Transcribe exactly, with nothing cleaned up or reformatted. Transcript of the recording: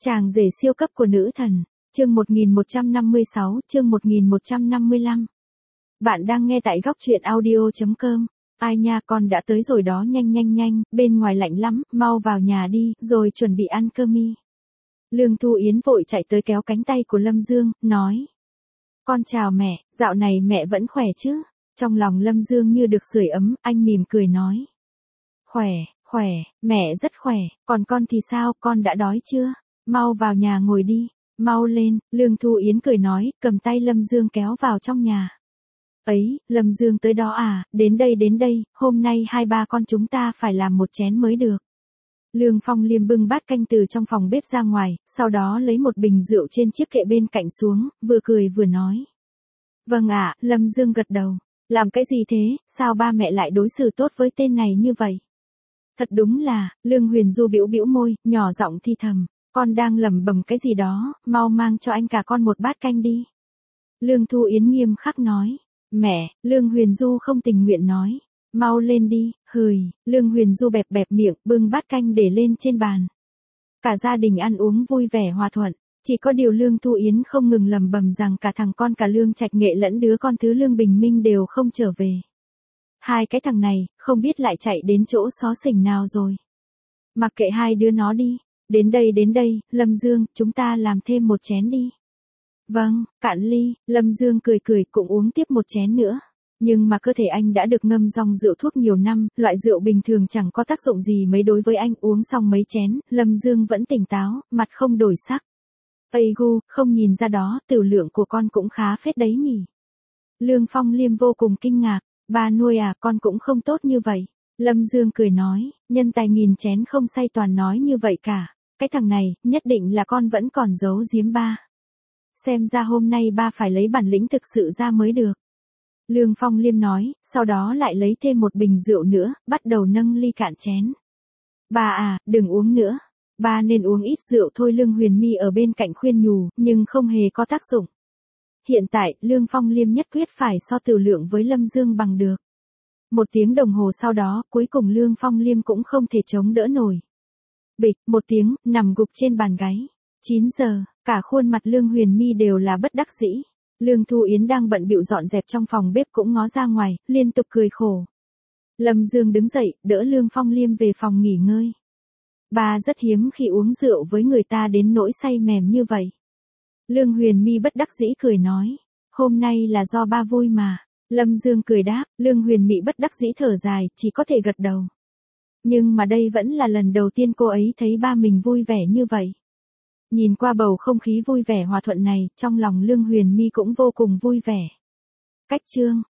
Chàng rể siêu cấp của nữ thần, chương một nghìn một trăm năm mươi sáu, chương một nghìn một trăm năm mươi lăm. Bạn đang nghe tại góc truyện audio chấm com. Ai nha, con đã tới rồi đó, nhanh nhanh nhanh, bên ngoài lạnh lắm, mau vào nhà đi, rồi chuẩn bị ăn cơm mi. Lương Thu Yến vội chạy tới kéo cánh tay của Lâm Dương, nói. Con chào mẹ, dạo này mẹ vẫn khỏe chứ? Trong lòng Lâm Dương như được sưởi ấm, anh mỉm cười nói. Khỏe, khỏe, mẹ rất khỏe, còn con thì sao, con đã đói chưa? Mau vào nhà ngồi đi, mau lên, Lương Thu Yến cười nói, cầm tay Lâm Dương kéo vào trong nhà. Ấy, Lâm Dương tới đó à, đến đây đến đây, hôm nay hai ba con chúng ta phải làm một chén mới được. Lương Phong Liêm bưng bát canh từ trong phòng bếp ra ngoài, sau đó lấy một bình rượu trên chiếc kệ bên cạnh xuống, vừa cười vừa nói. Vâng ạ, Lâm Dương gật đầu. Làm cái gì thế, sao ba mẹ lại đối xử tốt với tên này như vậy? Thật đúng là, Lương Huyền Du bĩu bĩu môi, nhỏ giọng thi thầm. Con đang lẩm bẩm cái gì đó, mau mang cho anh cả con một bát canh đi. Lương Thu Yến nghiêm khắc nói. Mẹ, Lương Huyền Du không tình nguyện nói. Mau lên đi, hời, Lương Huyền Du bẹp bẹp miệng, bưng bát canh để lên trên bàn. Cả gia đình ăn uống vui vẻ hòa thuận. Chỉ có điều Lương Thu Yến không ngừng lẩm bẩm rằng cả thằng con cả Lương Trạch Nghệ lẫn đứa con thứ Lương Bình Minh đều không trở về. Hai cái thằng này, không biết lại chạy đến chỗ xó xỉnh nào rồi. Mặc kệ hai đứa nó đi. Đến đây đến đây, Lâm Dương, chúng ta làm thêm một chén đi. Vâng, cạn ly, Lâm Dương cười cười cũng uống tiếp một chén nữa. Nhưng mà cơ thể anh đã được ngâm rong rượu thuốc nhiều năm, loại rượu bình thường chẳng có tác dụng gì mấy đối với anh. Uống xong mấy chén, Lâm Dương vẫn tỉnh táo, mặt không đổi sắc. Ây gu, không nhìn ra đó, tiểu lượng của con cũng khá phết đấy nhỉ. Lương Phong Liêm vô cùng kinh ngạc, ba nuôi à, con cũng không tốt như vậy. Lâm Dương cười nói, nhân tài nghìn chén không say toàn nói như vậy cả. Cái thằng này, nhất định là con vẫn còn giấu giếm ba. Xem ra hôm nay ba phải lấy bản lĩnh thực sự ra mới được. Lương Phong Liêm nói, sau đó lại lấy thêm một bình rượu nữa, bắt đầu nâng ly cạn chén. Ba à, đừng uống nữa. Ba nên uống ít rượu thôi. Lương Huyền My ở bên cạnh khuyên nhủ, nhưng không hề có tác dụng. Hiện tại, Lương Phong Liêm nhất quyết phải so tiểu lượng với Lâm Dương bằng được. Một tiếng đồng hồ sau đó, cuối cùng Lương Phong Liêm cũng không thể chống đỡ nổi. Bịch, một tiếng, nằm gục trên bàn gáy. chín giờ, cả khuôn mặt Lương Huyền My đều là bất đắc dĩ. Lương Thu Yến đang bận bịu dọn dẹp trong phòng bếp cũng ngó ra ngoài, liên tục cười khổ. Lâm Dương đứng dậy, đỡ Lương Phong Liêm về phòng nghỉ ngơi. Ba rất hiếm khi uống rượu với người ta đến nỗi say mềm như vậy. Lương Huyền My bất đắc dĩ cười nói. Hôm nay là do ba vui mà. Lâm Dương cười đáp, Lương Huyền My bất đắc dĩ thở dài, chỉ có thể gật đầu. Nhưng mà đây vẫn là lần đầu tiên cô ấy thấy ba mình vui vẻ như vậy. Nhìn qua bầu không khí vui vẻ hòa thuận này, trong lòng Lương Huyền My cũng vô cùng vui vẻ. Cách chương